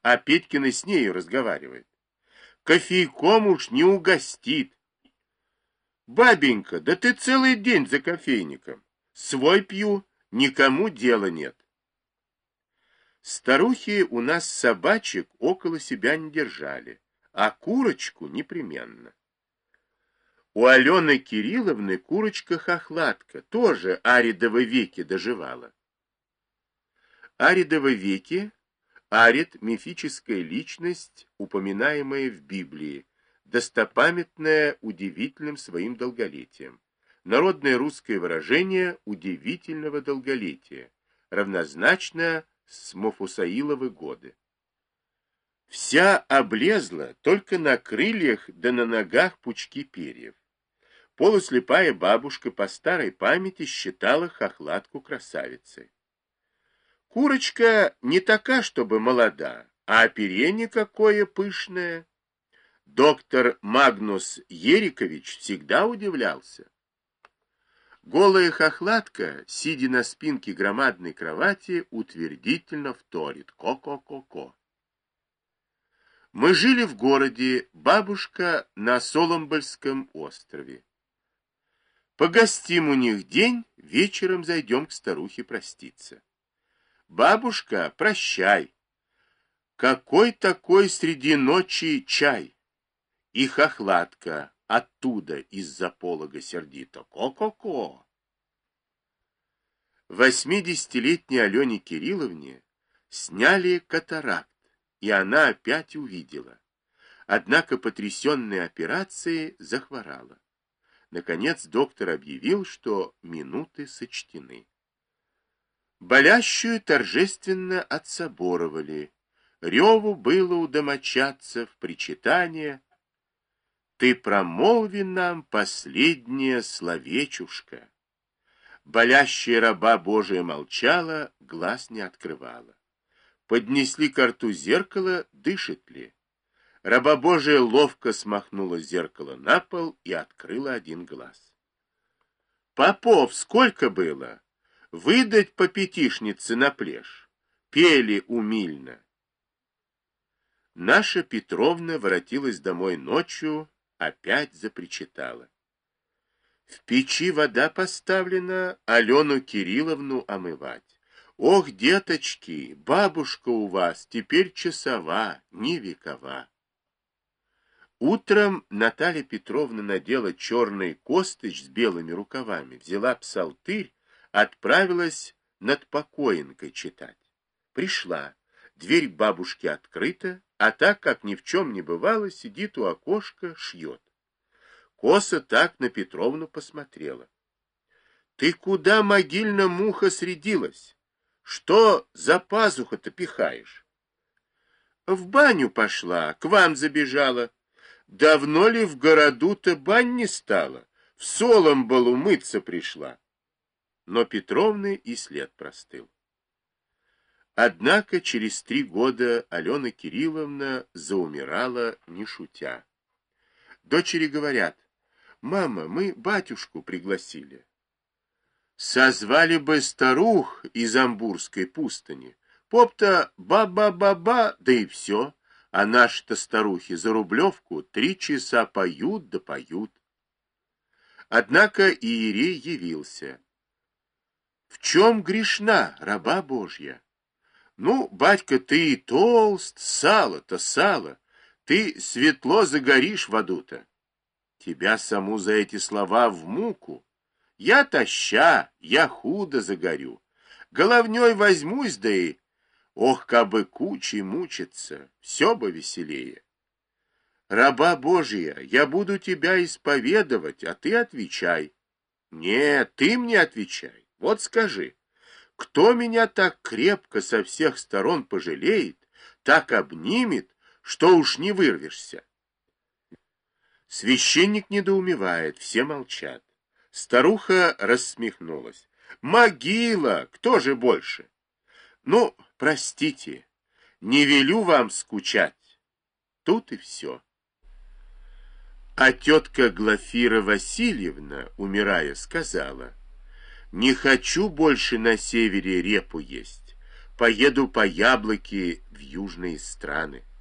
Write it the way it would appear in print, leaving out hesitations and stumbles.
а Петькина с нею разговаривает. Кофейком уж не угостит. Бабенька, да ты целый день за кофейником. Свой пью, никому дела нет. Старухи у нас собачек около себя не держали, а курочку непременно. У Алены Кирилловны курочка-хохлатка тоже Аридовы веки доживала. Аридовы веки — Арид — мифическая личность, упоминаемая в Библии, достопамятная удивительным своим долголетием. Народное русское выражение удивительного долголетия, равнозначно с Мафусаиловы годы. Вся облезла, только на крыльях да на ногах пучки перьев. Полуслепая бабушка по старой памяти считала хохлатку красавицей. Курочка не така, чтобы молода, а оперение какое пышное. Доктор Магнус Ерикович всегда удивлялся. Голая хохлатка, сидя на спинке громадной кровати, утвердительно вторит: ко-ко-ко-ко. Мы жили в городе, бабушка на Соломбольском острове. Погостим у них день, вечером зайдем к старухе проститься. Бабушка, прощай. Какой такой среди ночи чай? И хохлатка оттуда из-за полога сердито: ко-ко-ко. 80-летней Алене Кирилловне сняли катаракт, и она опять увидела. Однако потрясенная операцией захворала. Наконец доктор объявил, что минуты сочтены. Болящую торжественно отсоборовали. Реву было у домочадцев, причитание: «Ты промолви нам последнее словечушка». Болящая раба Божия молчала, глаз не открывала. Поднесли ко рту зеркало, дышит ли. Раба Божия ловко смахнула зеркало на пол и открыла один глаз. «Попов, сколько было? Выдать по пятишнице на плешь». Пели умильно. Наша Петровна воротилась домой ночью, опять запричитала. В печи вода поставлена, Алену Кирилловну омывать. Ох, деточки, бабушка у вас теперь часова, не векова. Утром Наталья Петровна надела черный костыч с белыми рукавами, взяла псалтырь, отправилась над покоенкой читать. Пришла, дверь бабушки открыта, а так, как ни в чем не бывало, сидит у окошка, шьет. Коса так на Петровну посмотрела. «Ты куда, могильная муха, средилась? Что за пазуху-то пихаешь?» «В баню пошла, к вам забежала. Давно ли в городу-то бань не стало? В Соломболу мыться пришла». Но Петровны и след простыл. Однако через 3 года Алена Кирилловна заумирала, не шутя. Дочери говорят: «Мама, мы батюшку пригласили». Созвали бы старух из Амбурской пустыни. Поп-то ба-ба-ба-ба, да и все. А наши-то старухи за рублевку 3 часа поют да поют. Однако иерей явился. «В чем грешна, раба Божья?» «Ну, батька, ты толст, сало-то сало, ты светло загоришь в аду-то». Тебя саму за эти слова в муку. Я таща, я худо загорю. Головней возьмусь, да и... Ох, кабы кучей мучиться, все бы веселее. Раба Божия, я буду тебя исповедовать, а ты отвечай. Нет, ты мне отвечай. Вот скажи, кто меня так крепко со всех сторон пожалеет, так обнимет, что уж не вырвешься? Священник недоумевает, все молчат. Старуха рассмехнулась. «Могила! Кто же больше?» «Ну, простите, не велю вам скучать». Тут и все. А тетка Глафира Васильевна, умирая, сказала: «Не хочу больше на севере репу есть. поеду по яблоки в южные страны.